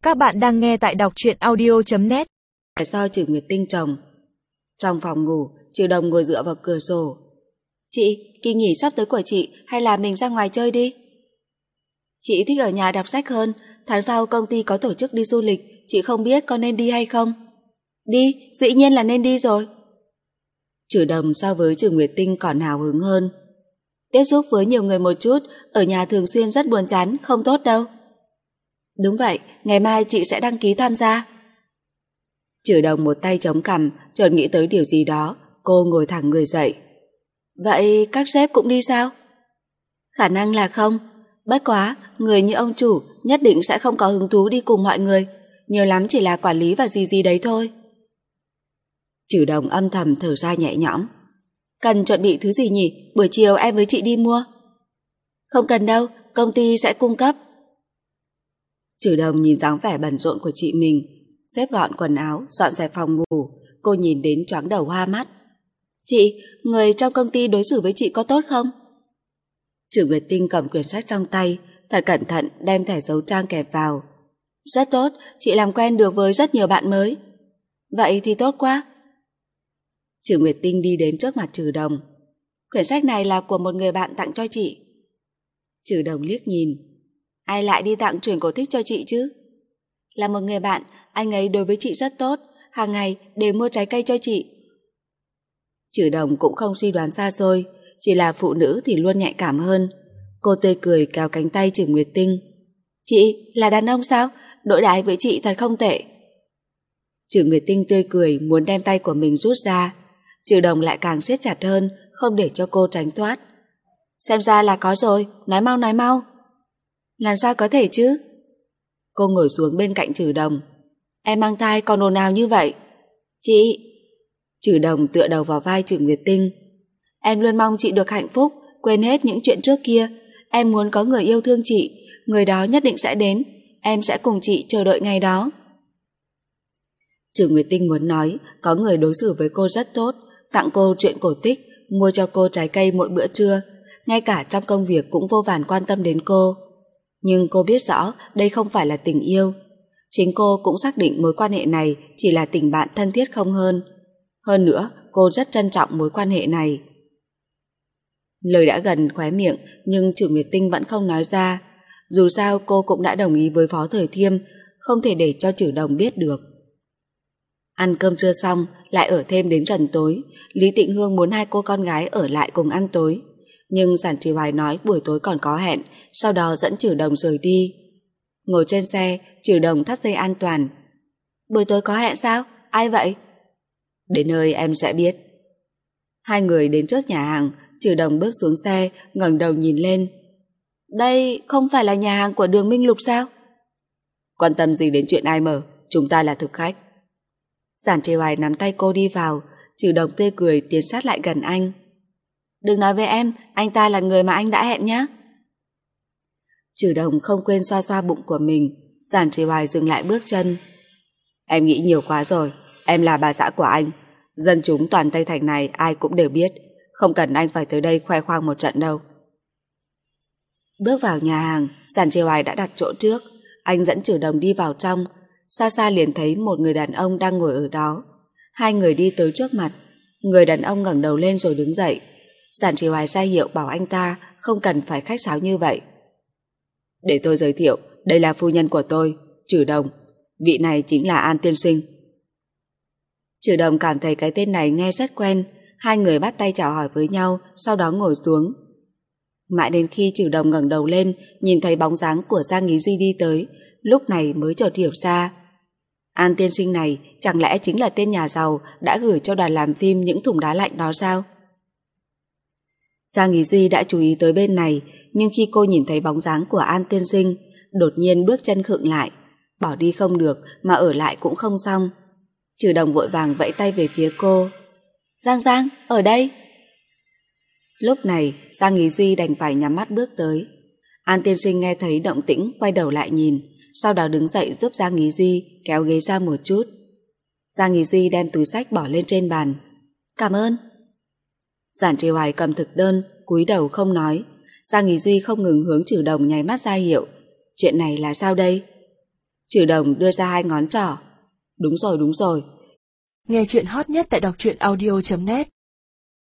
Các bạn đang nghe tại đọc truyện audio.net. Do Trử Nguyệt Tinh trồng. Trong phòng ngủ, Trừ Đồng ngồi dựa vào cửa sổ. Chị, kỳ nghỉ sắp tới của chị, hay là mình ra ngoài chơi đi? Chị thích ở nhà đọc sách hơn. Tháng sau công ty có tổ chức đi du lịch, chị không biết có nên đi hay không? Đi, dĩ nhiên là nên đi rồi. Trừ Đồng so với Trừ Nguyệt Tinh còn hào hứng hơn. Tiếp xúc với nhiều người một chút, ở nhà thường xuyên rất buồn chán, không tốt đâu. Đúng vậy, ngày mai chị sẽ đăng ký tham gia. Trừ Đồng một tay chống cằm, chợt nghĩ tới điều gì đó, cô ngồi thẳng người dậy. Vậy các sếp cũng đi sao? Khả năng là không. Bất quá, người như ông chủ nhất định sẽ không có hứng thú đi cùng mọi người, nhiều lắm chỉ là quản lý và gì đấy thôi. Trừ Đồng âm thầm thở ra nhẹ nhõm. Cần chuẩn bị thứ gì nhỉ? Buổi chiều em với chị đi mua. Không cần đâu, công ty sẽ cung cấp. Trừ Đồng nhìn dáng vẻ bận rộn của chị mình, xếp gọn quần áo, dọn dẹp phòng ngủ, cô nhìn đến choáng đầu hoa mắt. Chị, người trong công ty đối xử với chị có tốt không? Trừ Nguyệt Tinh cầm quyển sách trong tay, thật cẩn thận đem thẻ dấu trang kẹp vào. Rất tốt, chị làm quen được với rất nhiều bạn mới. Vậy thì tốt quá. Trừ Nguyệt Tinh đi đến trước mặt Trừ Đồng. Quyển sách này là của một người bạn tặng cho chị. Trừ Đồng liếc nhìn. Ai lại đi tặng truyện cổ tích cho chị chứ? Là một người bạn, anh ấy đối với chị rất tốt, hàng ngày đều mua trái cây cho chị. Trừ Đồng cũng không suy đoán xa xôi, chỉ là phụ nữ thì luôn nhạy cảm hơn. Cô tươi cười kéo cánh tay Trừ Nguyệt Tinh. Chị, là đàn ông sao? Đối đãi với chị thật không tệ. Trừ Nguyệt Tinh tươi cười muốn đem tay của mình rút ra. Trừ Đồng lại càng siết chặt hơn, không để cho cô tránh thoát. Xem ra là có rồi, nói mau nói mau. Làm sao có thể chứ? Cô ngồi xuống bên cạnh Trừ Đồng. Em mang thai còn ồn ào như vậy. Chị... Trừ Đồng tựa đầu vào vai Trừ Nguyệt Tinh. Em luôn mong chị được hạnh phúc, quên hết những chuyện trước kia. Em muốn có người yêu thương chị, người đó nhất định sẽ đến. Em sẽ cùng chị chờ đợi ngày đó. Trừ Nguyệt Tinh muốn nói có người đối xử với cô rất tốt, tặng cô truyện cổ tích, mua cho cô trái cây mỗi bữa trưa, ngay cả trong công việc cũng vô vàn quan tâm đến cô. Nhưng cô biết rõ đây không phải là tình yêu. Chính cô cũng xác định mối quan hệ này chỉ là tình bạn thân thiết không hơn. Hơn nữa, cô rất trân trọng mối quan hệ này. Lời đã gần khóe miệng, nhưng Trừ Nguyệt Tinh vẫn không nói ra. Dù sao cô cũng đã đồng ý với Phó Thời Thiêm, không thể để cho Trừ Đồng biết được. Ăn cơm trưa xong, lại ở thêm đến gần tối. Lý Tịnh Hương muốn hai cô con gái ở lại cùng ăn tối, nhưng Giản Trì Hoài nói buổi tối còn có hẹn, sau đó dẫn Trừ Đồng rời đi. Ngồi trên xe, Trừ Đồng thắt dây an toàn. Buổi tối có hẹn sao? Ai vậy? Đến nơi em sẽ biết. Hai người đến trước nhà hàng, Trừ Đồng bước xuống xe, ngẩng đầu nhìn lên. Đây không phải là nhà hàng của Đường Minh Lục sao? Quan tâm gì đến chuyện ai mở, chúng ta là thực khách. Giản Trì Hoài nắm tay cô đi vào, Trừ Đồng tươi cười tiến sát lại gần anh. Đừng nói với em, anh ta là người mà anh đã hẹn nhé. Trừ Đồng không quên xoa xoa bụng của mình. Giản Trì Hoài dừng lại bước chân. Em nghĩ nhiều quá rồi, em là bà xã của anh. Dân chúng toàn Tây Thành này ai cũng đều biết, không cần anh phải tới đây khoe khoang một trận đâu. Bước vào nhà hàng, Giản Trì Hoài đã đặt chỗ trước. Anh dẫn Trừ Đồng đi vào trong. Xa xa liền thấy một người đàn ông đang ngồi ở đó. Hai người đi tới trước mặt. Người đàn ông ngẩng đầu lên rồi đứng dậy. Giản Trì Hoài ra hiệu bảo anh ta không cần phải khách sáo như vậy. Để tôi giới thiệu, đây là phu nhân của tôi, Trừ Đồng. Vị này chính là An tiên sinh. Trừ Đồng cảm thấy cái tên này nghe rất quen. Hai người bắt tay chào hỏi với nhau, sau đó ngồi xuống. Mãi đến khi Trừ Đồng ngẩng đầu lên, nhìn thấy bóng dáng của Giang Nghĩ Duy đi tới, lúc này mới chợt hiểu ra. An tiên sinh này chẳng lẽ chính là tên nhà giàu đã gửi cho đoàn làm phim những thùng đá lạnh đó sao? Giang Nghĩ Duy đã chú ý tới bên này, nhưng khi cô nhìn thấy bóng dáng của An tiên sinh, đột nhiên bước chân khựng lại. Bỏ đi không được, mà ở lại cũng không xong. Trừ Đồng vội vàng vẫy tay về phía cô. Giang, ở đây. Lúc này, Giang Nghĩ Duy đành phải nhắm mắt bước tới. An tiên sinh nghe thấy động tĩnh, quay đầu lại nhìn, sau đó đứng dậy giúp Giang Nghĩ Duy kéo ghế ra một chút. Giang Nghĩ Duy đem túi xách bỏ lên trên bàn. Cảm ơn. Giản Trì Hoài cầm thực đơn, cúi đầu không nói. Giang Nghĩ Duy không ngừng hướng Trừ Đồng nháy mắt ra hiệu. Chuyện này là sao đây? Trừ Đồng đưa ra 2 ngón trỏ. Đúng rồi. Nghe chuyện hot nhất tại đọc truyện audio.net